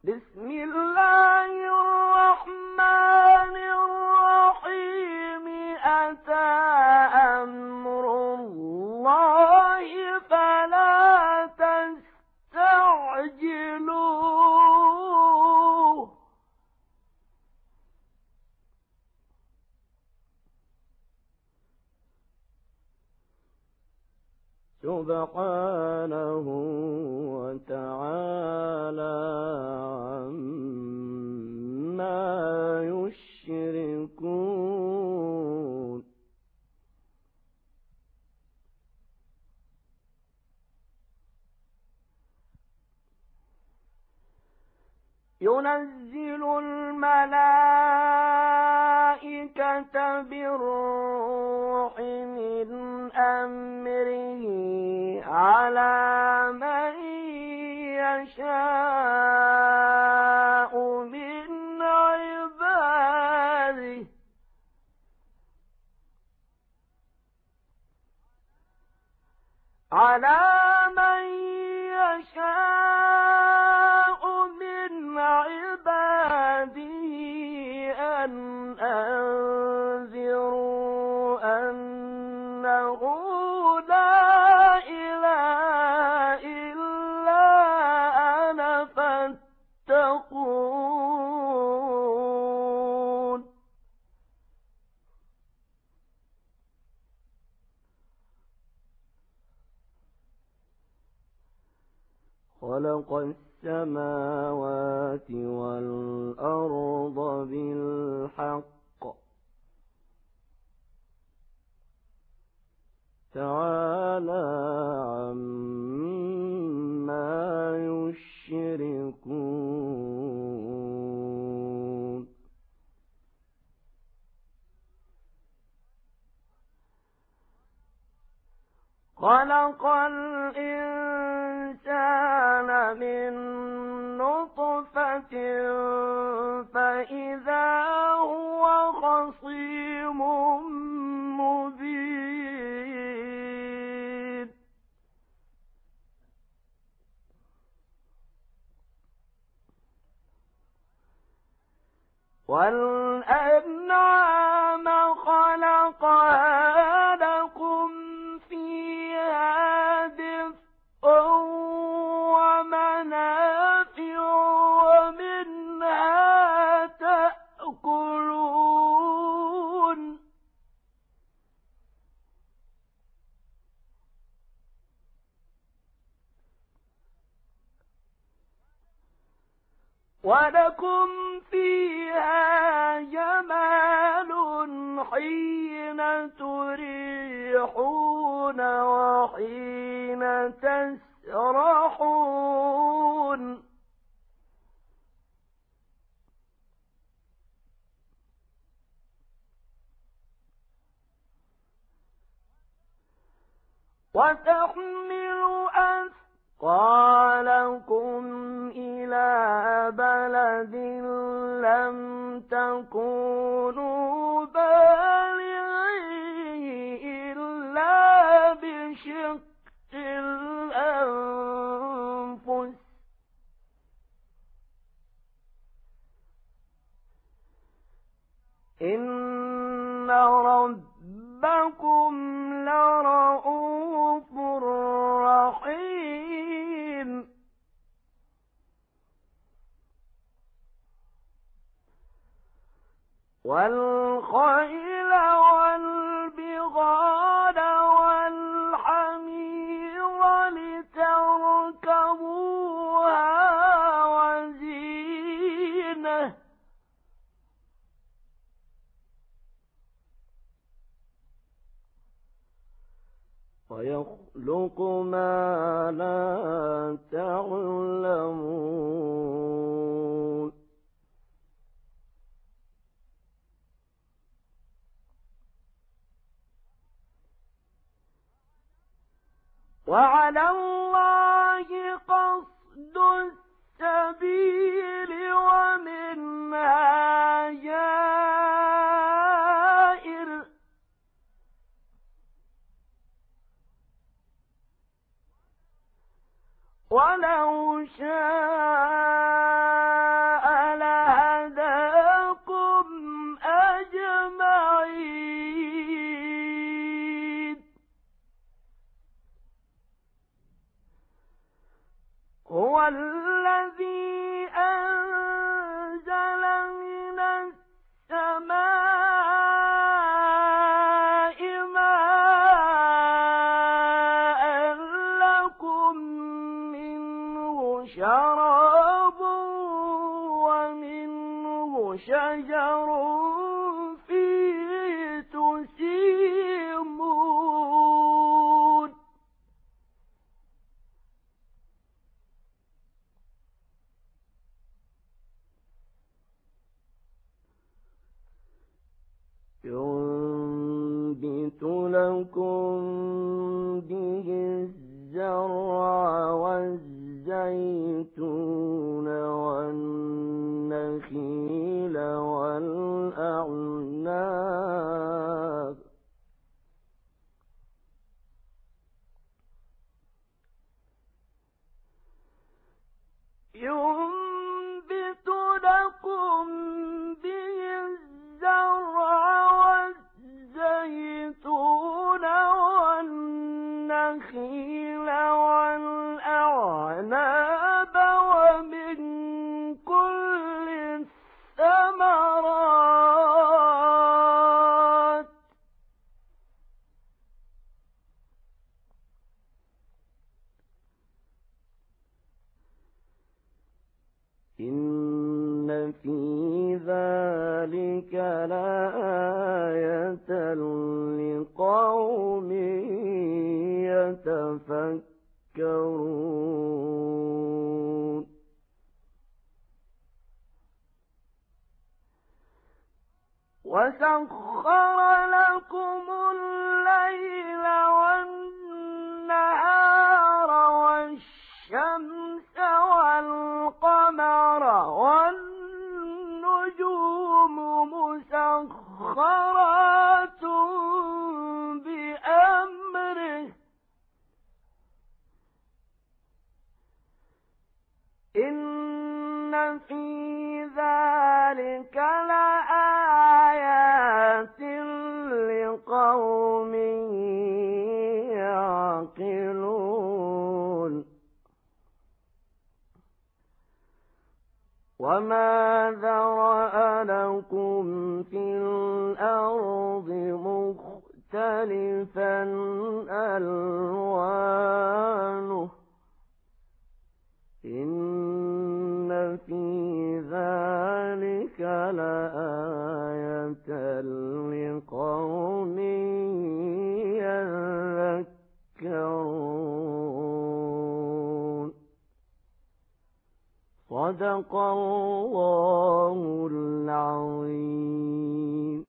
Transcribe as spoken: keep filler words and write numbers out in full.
بسم الله الرحمن الرحيم أتى أمر الله فلا تستعجلوه سبحانه وتعالى عما يشركون ينزل الملائكة بالروح من أمره على من يشاء من عباده على من يشاء من عباده أن أنذروا أنه لا إله إلا أنا فاتقون خلق السماوات والأرض بالحق تعالى عما يشركون خلق الإنسان من نطفة فإذا هو خصيم مبين والأنعام خلقها لكم فيها دفء ومنافع ومنها تأكلون ولكم فيها جمال حين تريحون وحين تسرحون وتحمل أثقالكم إلى بلد لم تكونوا بالغيه إلا بشق الأنفس إن ربكم لرؤوف رحيم والخيل والبغال والحمير لتركبوها وزينة ويخلق ما لا تعلمون وعلى الله قصد السبيل ومنها جائر ولو شاء الذي أنزل من السماء ماء لكم منه شراب ومنه شجر فيه تسيمون ينبت لكم به الزرع والزيتون والنخيل والأعناب ينبت لكم به الزرع والزيتون والنخيل والأعناب ومن كل الثمرات إن في ذلك لآية لقوم يتفكرون وسخر لكم الليل والنهار والشمس والقمر والنجوم مسخرات بأمره إن في ذلك لآيات لقوم يعقلون وما ذرأ لكم في الأرض مختلفا ألوانه إن في ذلك لآية لقوم يذكرون صدق الله العظيم.